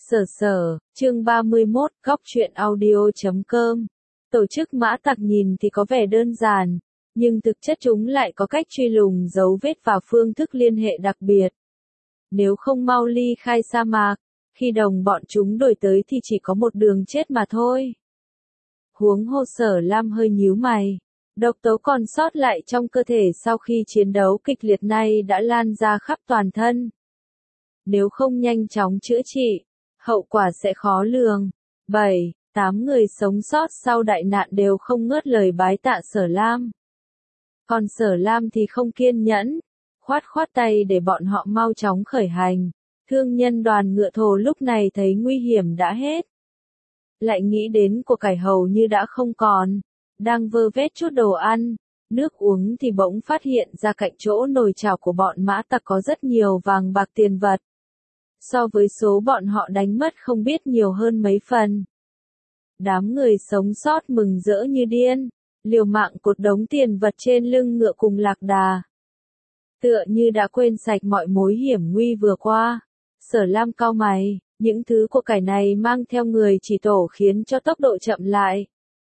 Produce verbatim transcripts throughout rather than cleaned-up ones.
Sở sở, chương ba mươi mốt, góc truyện audio chấm com. Tổ chức mã tặc nhìn thì có vẻ đơn giản, nhưng thực chất chúng lại có cách truy lùng dấu vết và phương thức liên hệ đặc biệt. Nếu không mau ly khai sa mạc, khi đồng bọn chúng đuổi tới thì chỉ có một đường chết mà thôi. Huống hồ Sở Lam hơi nhíu mày. Độc tố còn sót lại trong cơ thể sau khi chiến đấu kịch liệt này đã lan ra khắp toàn thân. Nếu không nhanh chóng chữa trị, hậu quả sẽ khó lường. bảy, tám người sống sót sau đại nạn đều không ngớt lời bái tạ Sở Lam. Còn Sở Lam thì không kiên nhẫn, khoát khoát tay để bọn họ mau chóng khởi hành. Thương nhân đoàn ngựa thồ lúc này thấy nguy hiểm đã hết. Lại nghĩ đến của cải hầu như đã không còn, đang vơ vét chút đồ ăn, nước uống thì bỗng phát hiện ra cạnh chỗ nồi chảo của bọn mã tặc có rất nhiều vàng bạc tiền vật. So với số bọn họ đánh mất không biết nhiều hơn mấy phần. Đám người sống sót mừng rỡ như điên, liều mạng cột đống tiền vật trên lưng ngựa cùng lạc đà. Tựa như đã quên sạch mọi mối hiểm nguy vừa qua. Sở Lam cau mày, những thứ của cải này mang theo người chỉ tổ khiến cho tốc độ chậm lại.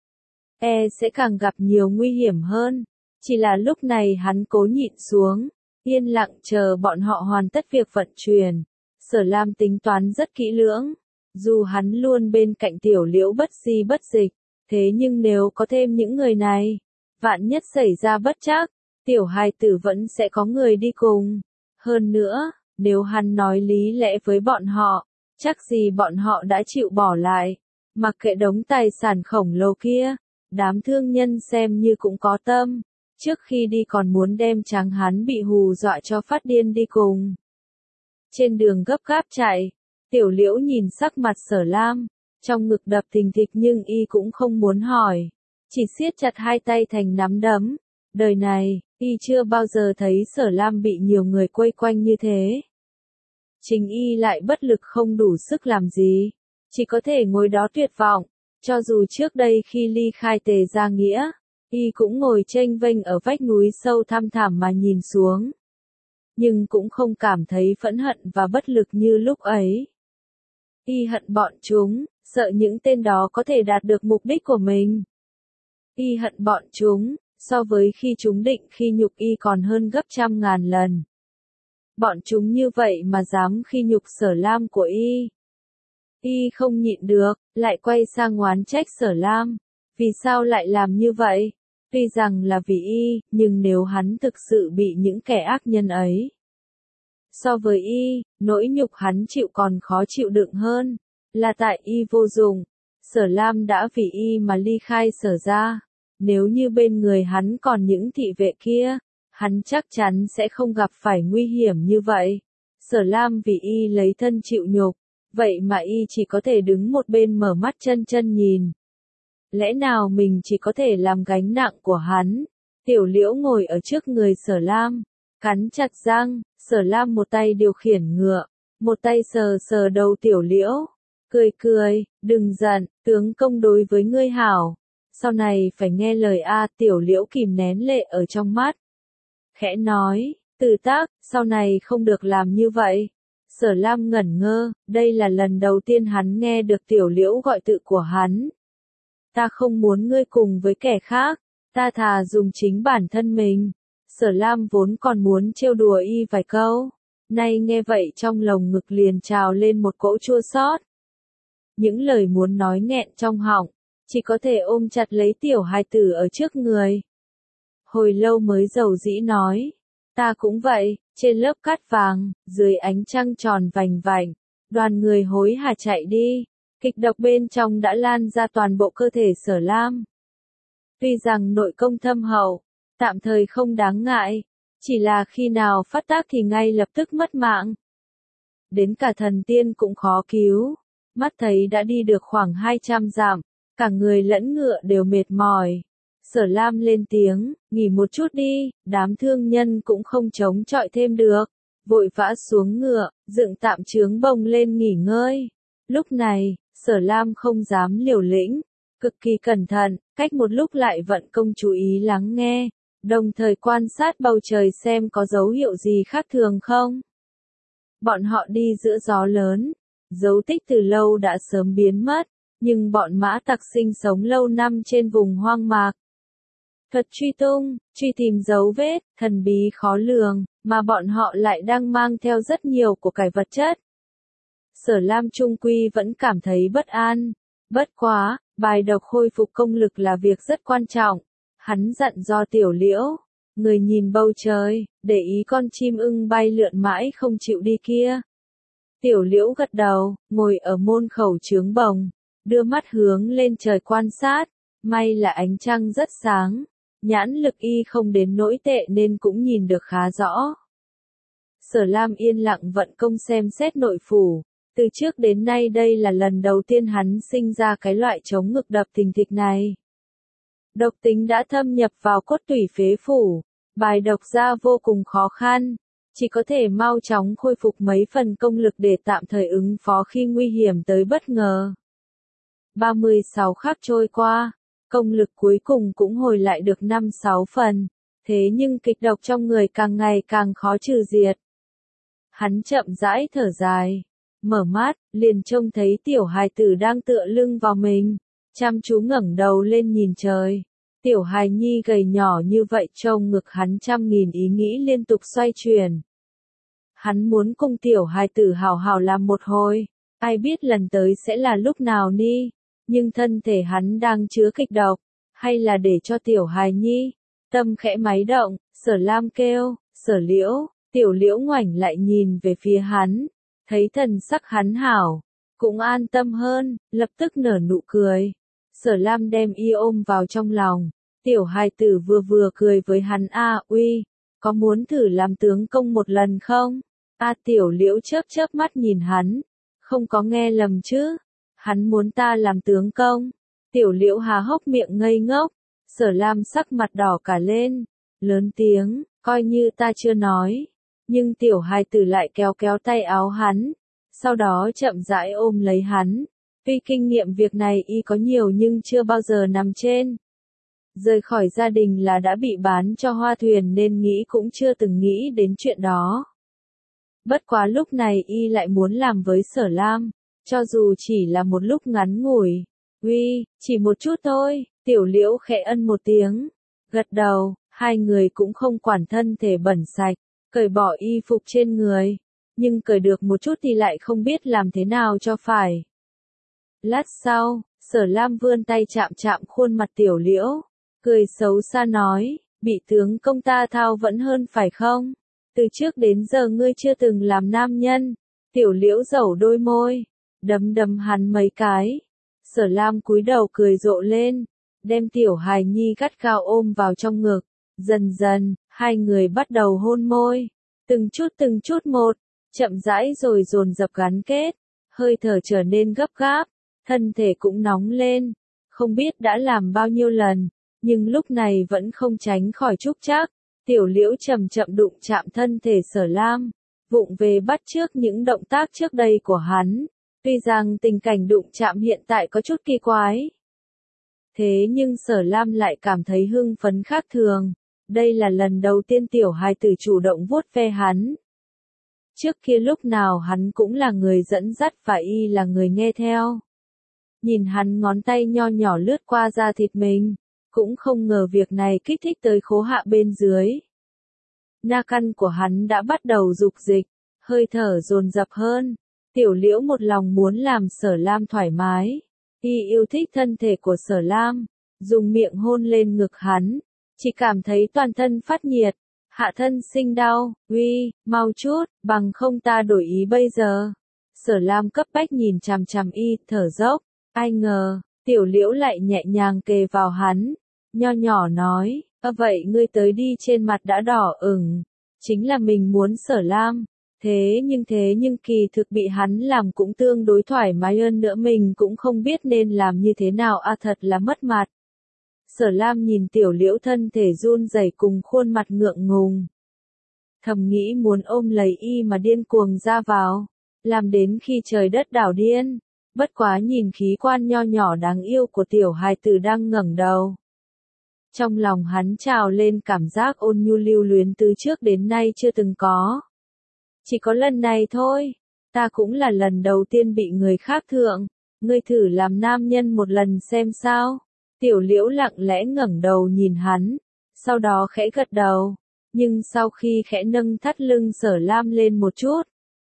E sẽ càng gặp nhiều nguy hiểm hơn. Chỉ là lúc này hắn cố nhịn xuống, yên lặng chờ bọn họ hoàn tất việc vận chuyển. Sở Lam tính toán rất kỹ lưỡng, dù hắn luôn bên cạnh Tiểu Liễu bất di bất dịch, thế nhưng nếu có thêm những người này, vạn nhất xảy ra bất trắc, tiểu hài tử vẫn sẽ có người đi cùng. Hơn nữa, nếu hắn nói lý lẽ với bọn họ, chắc gì bọn họ đã chịu bỏ lại. Mặc kệ đống tài sản khổng lồ kia, đám thương nhân xem như cũng có tâm, trước khi đi còn muốn đem trắng hắn bị hù dọa cho phát điên đi cùng. Trên đường gấp gáp chạy, Tiểu Liễu nhìn sắc mặt Sở Lam, trong ngực đập thình thịch nhưng y cũng không muốn hỏi, chỉ siết chặt hai tay thành nắm đấm. Đời này, y chưa bao giờ thấy Sở Lam bị nhiều người quây quanh như thế. Chính y lại bất lực không đủ sức làm gì, chỉ có thể ngồi đó tuyệt vọng. Cho dù trước đây khi ly khai Tề Gia Nghĩa, y cũng ngồi chênh vênh ở vách núi sâu thăm thẳm mà nhìn xuống, nhưng cũng không cảm thấy phẫn hận và bất lực như lúc ấy. Y hận bọn chúng, sợ những tên đó có thể đạt được mục đích của mình. Y hận bọn chúng, so với khi chúng định khi nhục y còn hơn gấp trăm ngàn lần. Bọn chúng như vậy mà dám khi nhục Sở Lam của y. Y không nhịn được, lại quay sang oán trách Sở Lam. Vì sao lại làm như vậy? Tuy rằng là vì y, nhưng nếu hắn thực sự bị những kẻ ác nhân ấy. So với y, nỗi nhục hắn chịu còn khó chịu đựng hơn. Là tại y vô dụng. Sở Lam đã vì y mà ly khai Sở gia. Nếu như bên người hắn còn những thị vệ kia, hắn chắc chắn sẽ không gặp phải nguy hiểm như vậy. Sở Lam vì y lấy thân chịu nhục, vậy mà y chỉ có thể đứng một bên mở mắt chân chân nhìn. Lẽ nào mình chỉ có thể làm gánh nặng của hắn? Tiểu Liễu ngồi ở trước người Sở Lam, cắn chặt răng. Sở Lam một tay điều khiển ngựa, một tay sờ sờ đầu Tiểu Liễu, cười cười, đừng giận, tướng công đối với ngươi hảo. Sau này phải nghe lời a. Tiểu Liễu kìm nén lệ ở trong mắt, khẽ nói, Từ Tác, sau này không được làm như vậy. Sở Lam ngẩn ngơ, đây là lần đầu tiên hắn nghe được Tiểu Liễu gọi tự của hắn. Ta không muốn ngươi cùng với kẻ khác, ta thà dùng chính bản thân mình. Sở Lam vốn còn muốn trêu đùa y vài câu, nay nghe vậy trong lồng ngực liền trào lên một cỗ chua xót. Những lời muốn nói nghẹn trong họng, chỉ có thể ôm chặt lấy tiểu hài tử ở trước người. Hồi lâu mới dầu dĩ nói, ta cũng vậy. Trên lớp cát vàng, dưới ánh trăng tròn vành vạnh, đoàn người hối hả chạy đi. Kịch độc bên trong đã lan ra toàn bộ cơ thể Sở Lam. Tuy rằng nội công thâm hậu, tạm thời không đáng ngại, chỉ là khi nào phát tác thì ngay lập tức mất mạng. Đến cả thần tiên cũng khó cứu, mắt thấy đã đi được khoảng hai trăm dặm, cả người lẫn ngựa đều mệt mỏi. Sở Lam lên tiếng, nghỉ một chút đi. Đám thương nhân cũng không chống chọi thêm được, vội vã xuống ngựa, dựng tạm trướng bồng lên nghỉ ngơi. Lúc này, Sở Lam không dám liều lĩnh, cực kỳ cẩn thận, cách một lúc lại vận công chú ý lắng nghe, đồng thời quan sát bầu trời xem có dấu hiệu gì khác thường không. Bọn họ đi giữa gió lớn, dấu tích từ lâu đã sớm biến mất, nhưng bọn mã tặc sinh sống lâu năm trên vùng hoang mạc. Thuật truy tung, truy tìm dấu vết, thần bí khó lường, mà bọn họ lại đang mang theo rất nhiều của cải vật chất. Sở Lam trung quy vẫn cảm thấy bất an. Bất quá, bài độc khôi phục công lực là việc rất quan trọng. Hắn dặn do Tiểu Liễu, người nhìn bầu trời, để ý con chim ưng bay lượn mãi không chịu đi kia. Tiểu Liễu gật đầu, ngồi ở môn khẩu trướng bồng, đưa mắt hướng lên trời quan sát. May là ánh trăng rất sáng, nhãn lực y không đến nỗi tệ nên cũng nhìn được khá rõ. Sở Lam yên lặng vận công xem xét nội phủ. Từ trước đến nay đây là lần đầu tiên hắn sinh ra cái loại chống ngực đập thình thịch này. Độc tính đã thâm nhập vào cốt tủy phế phủ, bài độc ra vô cùng khó khăn, chỉ có thể mau chóng khôi phục mấy phần công lực để tạm thời ứng phó khi nguy hiểm tới bất ngờ. ba mươi sáu khắc trôi qua, công lực cuối cùng cũng hồi lại được năm sáu phần, thế nhưng kịch độc trong người càng ngày càng khó trừ diệt. Hắn chậm rãi thở dài. Mở mắt, liền trông thấy tiểu hài tử đang tựa lưng vào mình, chăm chú ngẩng đầu lên nhìn trời. Tiểu hài nhi gầy nhỏ như vậy trông ngực hắn trăm nghìn ý nghĩ liên tục xoay chuyển. Hắn muốn cùng tiểu hài tử hào hào làm một hồi, ai biết lần tới sẽ là lúc nào ni, nhưng thân thể hắn đang chứa kịch độc, hay là để cho tiểu hài nhi. Tâm khẽ máy động, Sở Lam kêu, Sở Liễu, Tiểu Liễu ngoảnh lại nhìn về phía hắn. Thấy thần sắc hắn hảo, cũng an tâm hơn, lập tức nở nụ cười. Sở Lam đem y ôm vào trong lòng, tiểu hài tử vừa vừa cười với hắn a uy, có muốn thử làm tướng công một lần không? A Tiểu Liễu chớp chớp mắt nhìn hắn, không có nghe lầm chứ, hắn muốn ta làm tướng công. Tiểu Liễu há hốc miệng ngây ngốc, Sở Lam sắc mặt đỏ cả lên, lớn tiếng, coi như ta chưa nói. Nhưng tiểu hài tử lại kéo kéo tay áo hắn, sau đó chậm rãi ôm lấy hắn. Tuy kinh nghiệm việc này y có nhiều nhưng chưa bao giờ nằm trên. Rời khỏi gia đình là đã bị bán cho Hoa Thuyền nên nghĩ cũng chưa từng nghĩ đến chuyện đó. Bất quá lúc này y lại muốn làm với Sở Lam, cho dù chỉ là một lúc ngắn ngủi. Uy, chỉ một chút thôi, Tiểu Liễu khẽ ân một tiếng, gật đầu, hai người cũng không quản thân thể bẩn sạch. Cởi bỏ y phục trên người, nhưng cởi được một chút thì lại không biết làm thế nào cho phải. Lát sau, Sở Lam vươn tay chạm chạm khuôn mặt Tiểu Liễu, cười xấu xa nói, bị tướng công ta thao vẫn hơn phải không? Từ trước đến giờ ngươi chưa từng làm nam nhân. Tiểu Liễu dẩu đôi môi, đấm đấm hắn mấy cái. Sở Lam cúi đầu cười rộ lên, đem tiểu hài nhi gắt gao ôm vào trong ngực. Dần dần, hai người bắt đầu hôn môi, từng chút từng chút một, chậm rãi rồi dồn dập gắn kết, hơi thở trở nên gấp gáp, thân thể cũng nóng lên, không biết đã làm bao nhiêu lần, nhưng lúc này vẫn không tránh khỏi trúc trác. Tiểu Liễu chậm chậm đụng chạm thân thể Sở Lam, vụng về bắt chước những động tác trước đây của hắn, tuy rằng tình cảnh đụng chạm hiện tại có chút kỳ quái. Thế nhưng Sở Lam lại cảm thấy hưng phấn khác thường. Đây là lần đầu tiên tiểu hài tử chủ động vuốt ve hắn. Trước kia lúc nào hắn cũng là người dẫn dắt và y là người nghe theo. Nhìn hắn ngón tay nho nhỏ lướt qua da thịt mình, cũng không ngờ việc này kích thích tới khố hạ bên dưới. Na căn của hắn đã bắt đầu dục dịch, hơi thở dồn dập hơn. Tiểu Liễu một lòng muốn làm Sở Lam thoải mái. Y yêu thích thân thể của Sở Lam, dùng miệng hôn lên ngực hắn. Chỉ cảm thấy toàn thân phát nhiệt, hạ thân sinh đau, uy, mau chút, bằng không ta đổi ý bây giờ. Sở Lam cấp bách nhìn chằm chằm y, thở dốc, ai ngờ, Tiểu Liễu lại nhẹ nhàng kề vào hắn, nho nhỏ nói, ơ vậy ngươi tới đi trên mặt đã đỏ ửng, chính là mình muốn Sở Lam, thế nhưng thế nhưng kỳ thực bị hắn làm cũng tương đối thoải mái hơn nữa mình cũng không biết nên làm như thế nào a à, thật là mất mặt. Sở Lam nhìn Tiểu Liễu thân thể run rẩy cùng khuôn mặt ngượng ngùng. Thầm nghĩ muốn ôm lấy y mà điên cuồng ra vào, làm đến khi trời đất đảo điên. Bất quá nhìn khí quan nho nhỏ đáng yêu của tiểu hài tử đang ngẩng đầu. Trong lòng hắn trào lên cảm giác ôn nhu lưu luyến từ trước đến nay chưa từng có. Chỉ có lần này thôi, ta cũng là lần đầu tiên bị người khác thượng, ngươi thử làm nam nhân một lần xem sao. Tiểu Liễu lặng lẽ ngẩng đầu nhìn hắn, sau đó khẽ gật đầu, nhưng sau khi khẽ nâng thắt lưng Sở Lam lên một chút,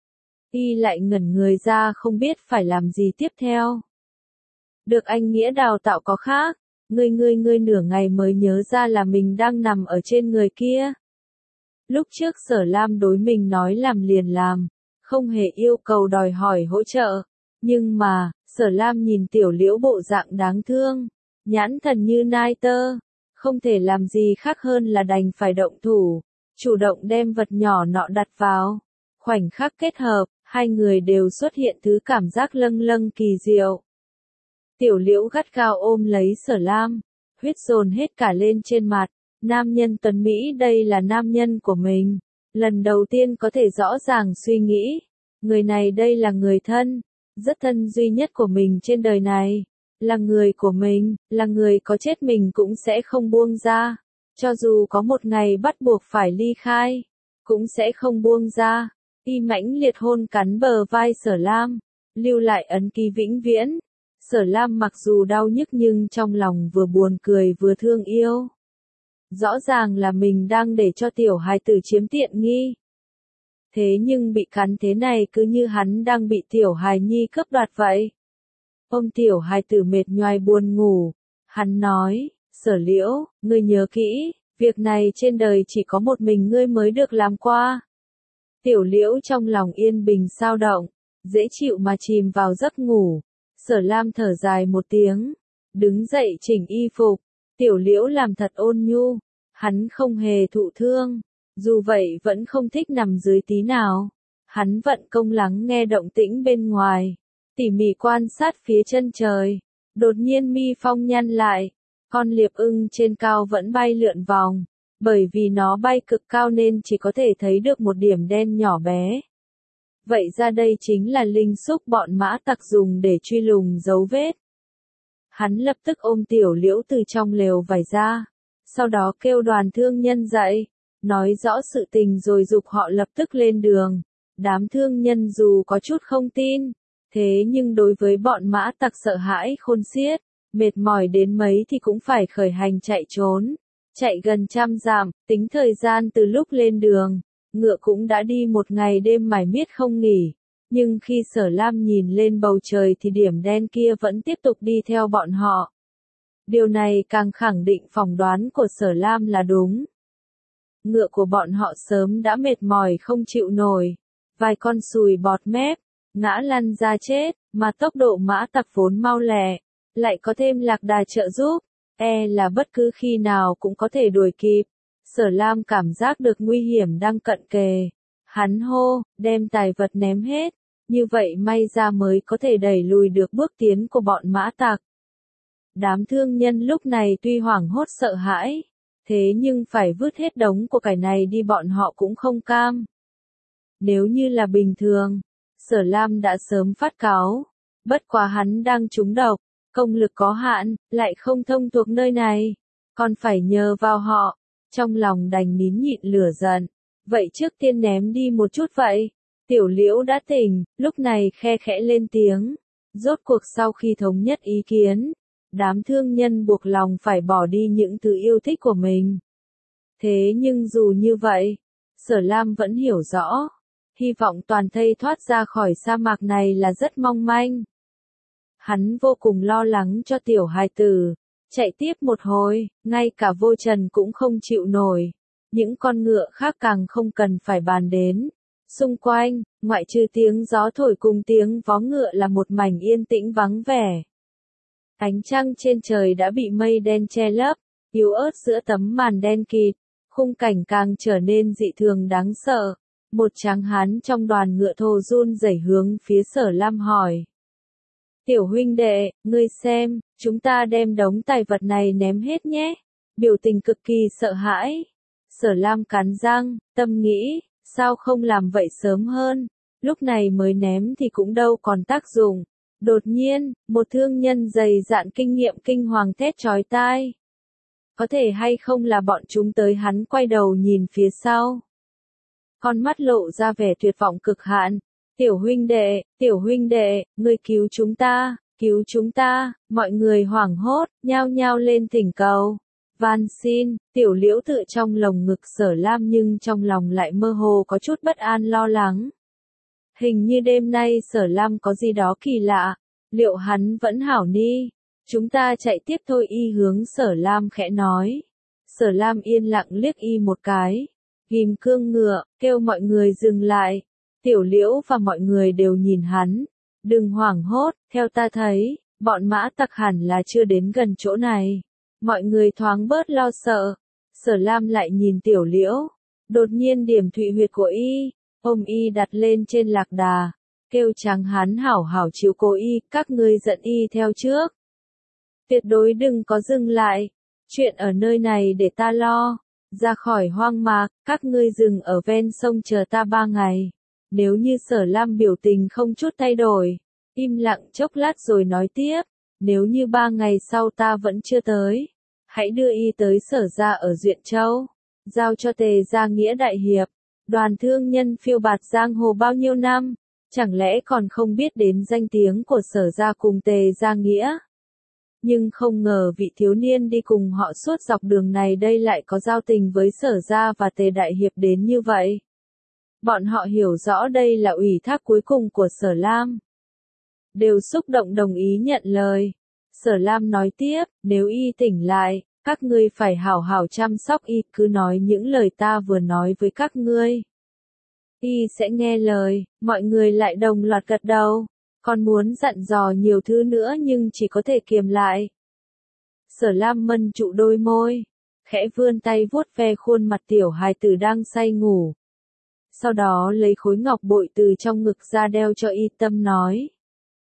y lại ngẩn người ra không biết phải làm gì tiếp theo. Được anh Nghĩa đào tạo có khác, ngươi ngươi ngươi nửa ngày mới nhớ ra là mình đang nằm ở trên người kia. Lúc trước Sở Lam đối mình nói làm liền làm, không hề yêu cầu đòi hỏi hỗ trợ, nhưng mà, Sở Lam nhìn Tiểu Liễu bộ dạng đáng thương, nhãn thần như nai tơ, không thể làm gì khác hơn là đành phải động thủ, chủ động đem vật nhỏ nọ đặt vào. Khoảnh khắc kết hợp, hai người đều xuất hiện thứ cảm giác lâng lâng kỳ diệu. Tiểu Liễu gắt gao ôm lấy Sở Lam, huyết dồn hết cả lên trên mặt. Nam nhân tuấn Mỹ đây là nam nhân của mình. Lần đầu tiên có thể rõ ràng suy nghĩ. Người này đây là người thân, rất thân duy nhất của mình trên đời này. Là người của mình, là người có chết mình cũng sẽ không buông ra. Cho dù có một ngày bắt buộc phải ly khai, cũng sẽ không buông ra. Y mãnh liệt hôn cắn bờ vai Sở Lam, lưu lại ấn ký vĩnh viễn. Sở Lam mặc dù đau nhức nhưng trong lòng vừa buồn cười vừa thương yêu. Rõ ràng là mình đang để cho tiểu hài tử chiếm tiện nghi. Thế nhưng bị cắn thế này cứ như hắn đang bị tiểu hài nhi cướp đoạt vậy. Ôm tiểu hài tử mệt nhoài buồn ngủ, hắn nói, Sở Liễu, ngươi nhớ kỹ, việc này trên đời chỉ có một mình ngươi mới được làm qua. Tiểu Liễu trong lòng yên bình sao động, dễ chịu mà chìm vào giấc ngủ. Sở Lam thở dài một tiếng, đứng dậy chỉnh y phục. Tiểu Liễu làm thật ôn nhu, hắn không hề thụ thương, dù vậy vẫn không thích nằm dưới tí nào. Hắn vận công lắng nghe động tĩnh bên ngoài, tỉ mỉ quan sát phía chân trời. Đột nhiên mi phong nhăn lại, con liệp ưng trên cao vẫn bay lượn vòng, bởi vì nó bay cực cao nên chỉ có thể thấy được một điểm đen nhỏ bé. Vậy ra đây chính là linh xúc bọn mã tặc dùng để truy lùng dấu vết. Hắn lập tức ôm Tiểu Liễu từ trong lều vải ra, sau đó kêu đoàn thương nhân dậy, nói rõ sự tình rồi giục họ lập tức lên đường. Đám thương nhân dù có chút không tin, thế nhưng đối với bọn mã tặc sợ hãi khôn xiết, mệt mỏi đến mấy thì cũng phải khởi hành chạy trốn. Chạy gần trăm dặm, tính thời gian từ lúc lên đường, ngựa cũng đã đi một ngày đêm mải miết không nghỉ. Nhưng khi Sở Lam nhìn lên bầu trời thì điểm đen kia vẫn tiếp tục đi theo bọn họ. Điều này càng khẳng định phỏng đoán của Sở Lam là đúng. Ngựa của bọn họ sớm đã mệt mỏi không chịu nổi. Vài con sùi bọt mép, ngã lăn ra chết, mà tốc độ mã tặc vốn mau lẹ, lại có thêm lạc đà trợ giúp, e là bất cứ khi nào cũng có thể đuổi kịp. Sở Lam cảm giác được nguy hiểm đang cận kề. Hắn hô, đem tài vật ném hết, như vậy may ra mới có thể đẩy lùi được bước tiến của bọn mã tặc. Đám thương nhân lúc này tuy hoảng hốt sợ hãi, thế nhưng phải vứt hết đống của cải này đi bọn họ cũng không cam. Nếu như là bình thường, Sở Lam đã sớm phát cáo, bất quá hắn đang trúng độc, công lực có hạn, lại không thông thuộc nơi này, còn phải nhờ vào họ, trong lòng đành nín nhịn lửa giận. Vậy trước tiên ném đi một chút vậy. Tiểu Liễu đã tỉnh, lúc này khe khẽ lên tiếng. Rốt cuộc sau khi thống nhất ý kiến, đám thương nhân buộc lòng phải bỏ đi những thứ yêu thích của mình. Thế nhưng dù như vậy, Sở Lam vẫn hiểu rõ, hy vọng toàn thây thoát ra khỏi sa mạc này là rất mong manh. Hắn vô cùng lo lắng cho tiểu hài tử, chạy tiếp một hồi, ngay cả Vô Trần cũng không chịu nổi. Những con ngựa khác càng không cần phải bàn đến. Xung quanh, ngoại trừ tiếng gió thổi cùng tiếng vó ngựa là một mảnh yên tĩnh vắng vẻ. Ánh trăng trên trời đã bị mây đen che lấp, yếu ớt giữa tấm màn đen kịt, khung cảnh càng trở nên dị thường đáng sợ. Một tráng hán trong đoàn ngựa thồ run rẩy hướng phía Sở Lam hỏi. Tiểu huynh đệ, ngươi xem, chúng ta đem đống tài vật này ném hết nhé. Biểu tình cực kỳ sợ hãi. Sở Lam cắn răng, tâm nghĩ, sao không làm vậy sớm hơn, lúc này mới ném thì cũng đâu còn tác dụng. Đột nhiên, một thương nhân dày dạn kinh nghiệm kinh hoàng thét chói tai. Có thể hay không là bọn chúng tới? Hắn quay đầu nhìn phía sau. Con mắt lộ ra vẻ tuyệt vọng cực hạn, Tiểu huynh đệ, tiểu huynh đệ, ngươi cứu chúng ta, cứu chúng ta, mọi người hoảng hốt, nhao nhao lên thỉnh cầu. Van xin, tiểu liễu tự trong lồng ngực Sở Lam nhưng trong lòng lại mơ hồ có chút bất an lo lắng. Hình như đêm nay Sở Lam có gì đó kỳ lạ, liệu hắn vẫn hảo ni? Chúng ta chạy tiếp thôi, y hướng Sở Lam khẽ nói. Sở Lam yên lặng liếc y một cái, ghim cương ngựa, kêu mọi người dừng lại. Tiểu liễu và mọi người đều nhìn hắn. Đừng hoảng hốt, theo ta thấy, bọn mã tặc hẳn là chưa đến gần chỗ này. Mọi người thoáng bớt lo sợ. Sở Lam lại nhìn tiểu liễu. Đột nhiên điểm thụy huyệt của y, ôm y đặt lên trên lạc đà. Kêu chàng hắn hảo hảo chịu cố y, các ngươi dẫn y theo trước. Tuyệt đối đừng có dừng lại. Chuyện ở nơi này để ta lo. Ra khỏi hoang mạc, các ngươi dừng ở ven sông chờ ta ba ngày. Nếu như Sở Lam biểu tình không chút thay đổi, im lặng chốc lát rồi nói tiếp, nếu như ba ngày sau ta vẫn chưa tới, hãy đưa y tới Sở gia ở Duyện Châu, giao cho Tề gia Nghĩa đại hiệp, đoàn thương nhân phiêu bạt giang hồ bao nhiêu năm, chẳng lẽ còn không biết đến danh tiếng của Sở gia cùng Tề gia Nghĩa. Nhưng không ngờ vị thiếu niên đi cùng họ suốt dọc đường này đây lại có giao tình với Sở gia và Tề đại hiệp đến như vậy. Bọn họ hiểu rõ đây là ủy thác cuối cùng của Sở Lam. Đều xúc động đồng ý nhận lời. Sở Lam nói tiếp, nếu y tỉnh lại, các ngươi phải hảo hảo chăm sóc y, cứ nói những lời ta vừa nói với các ngươi. Y sẽ nghe lời, mọi người lại đồng loạt gật đầu, còn muốn dặn dò nhiều thứ nữa nhưng chỉ có thể kiềm lại. Sở Lam mân trụ đôi môi, khẽ vươn tay vuốt ve khuôn mặt tiểu hài tử đang say ngủ. Sau đó lấy khối ngọc bội từ trong ngực ra đeo cho y, tâm nói.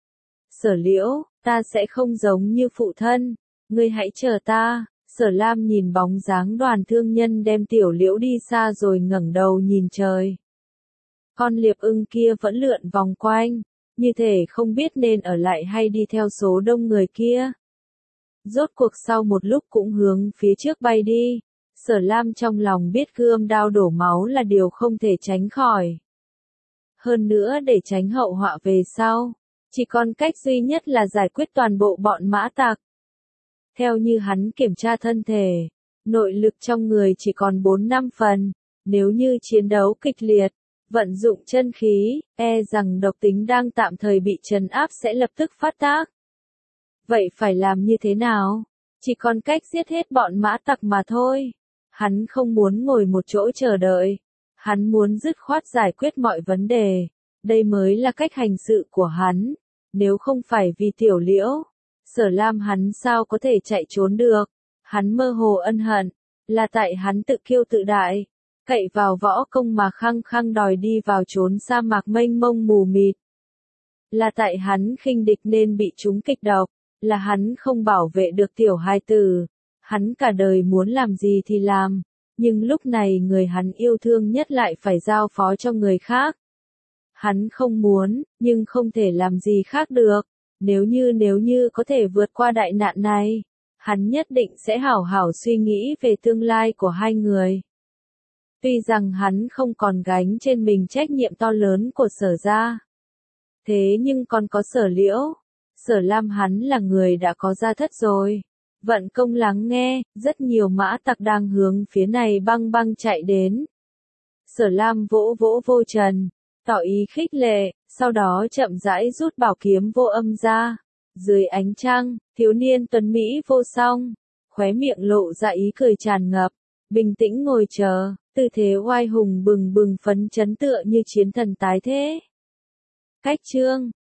Sở liễu, ta sẽ không giống như phụ thân, ngươi hãy chờ ta. Sở Lam nhìn bóng dáng đoàn thương nhân đem tiểu liễu đi xa rồi ngẩng đầu nhìn trời. Con liệp ưng kia vẫn lượn vòng quanh, như thể không biết nên ở lại hay đi theo số đông người kia. Rốt cuộc sau một lúc cũng hướng phía trước bay đi. Sở Lam trong lòng biết gươm đao đổ máu là điều không thể tránh khỏi. Hơn nữa để tránh hậu họa về sau, chỉ còn cách duy nhất là giải quyết toàn bộ bọn mã tặc. Theo như hắn kiểm tra thân thể, nội lực trong người chỉ còn bốn năm phần, nếu như chiến đấu kịch liệt, vận dụng chân khí, e rằng độc tính đang tạm thời bị trấn áp sẽ lập tức phát tác. Vậy phải làm như thế nào? Chỉ còn cách giết hết bọn mã tặc mà thôi. Hắn không muốn ngồi một chỗ chờ đợi. Hắn muốn dứt khoát giải quyết mọi vấn đề. Đây mới là cách hành sự của hắn. Nếu không phải vì tiểu liễu, Sở Lam hắn sao có thể chạy trốn được. Hắn mơ hồ ân hận. Là tại hắn tự kiêu tự đại. Cậy vào võ công mà khăng khăng đòi đi vào chốn sa mạc mênh mông mù mịt. Là tại hắn khinh địch nên bị chúng kịch độc. Là hắn không bảo vệ được tiểu hài tử. Hắn cả đời muốn làm gì thì làm, nhưng lúc này người hắn yêu thương nhất lại phải giao phó cho người khác. Hắn không muốn, nhưng không thể làm gì khác được. Nếu như nếu như có thể vượt qua đại nạn này, hắn nhất định sẽ hảo hảo suy nghĩ về tương lai của hai người. Tuy rằng hắn không còn gánh trên mình trách nhiệm to lớn của Sở gia. Thế nhưng còn có Sở liễu. Sở Lam hắn là người đã có gia thất rồi. Vận công lắng nghe, rất nhiều mã tặc đang hướng phía này băng băng chạy đến. Sở Lam vỗ vỗ vô trần, tỏ ý khích lệ, sau đó chậm rãi rút bảo kiếm vô âm ra. Dưới ánh trăng, thiếu niên tuấn Mỹ vô song, khóe miệng lộ ra ý cười tràn ngập, bình tĩnh ngồi chờ, tư thế oai hùng bừng bừng phấn chấn tựa như chiến thần tái thế. Cách chương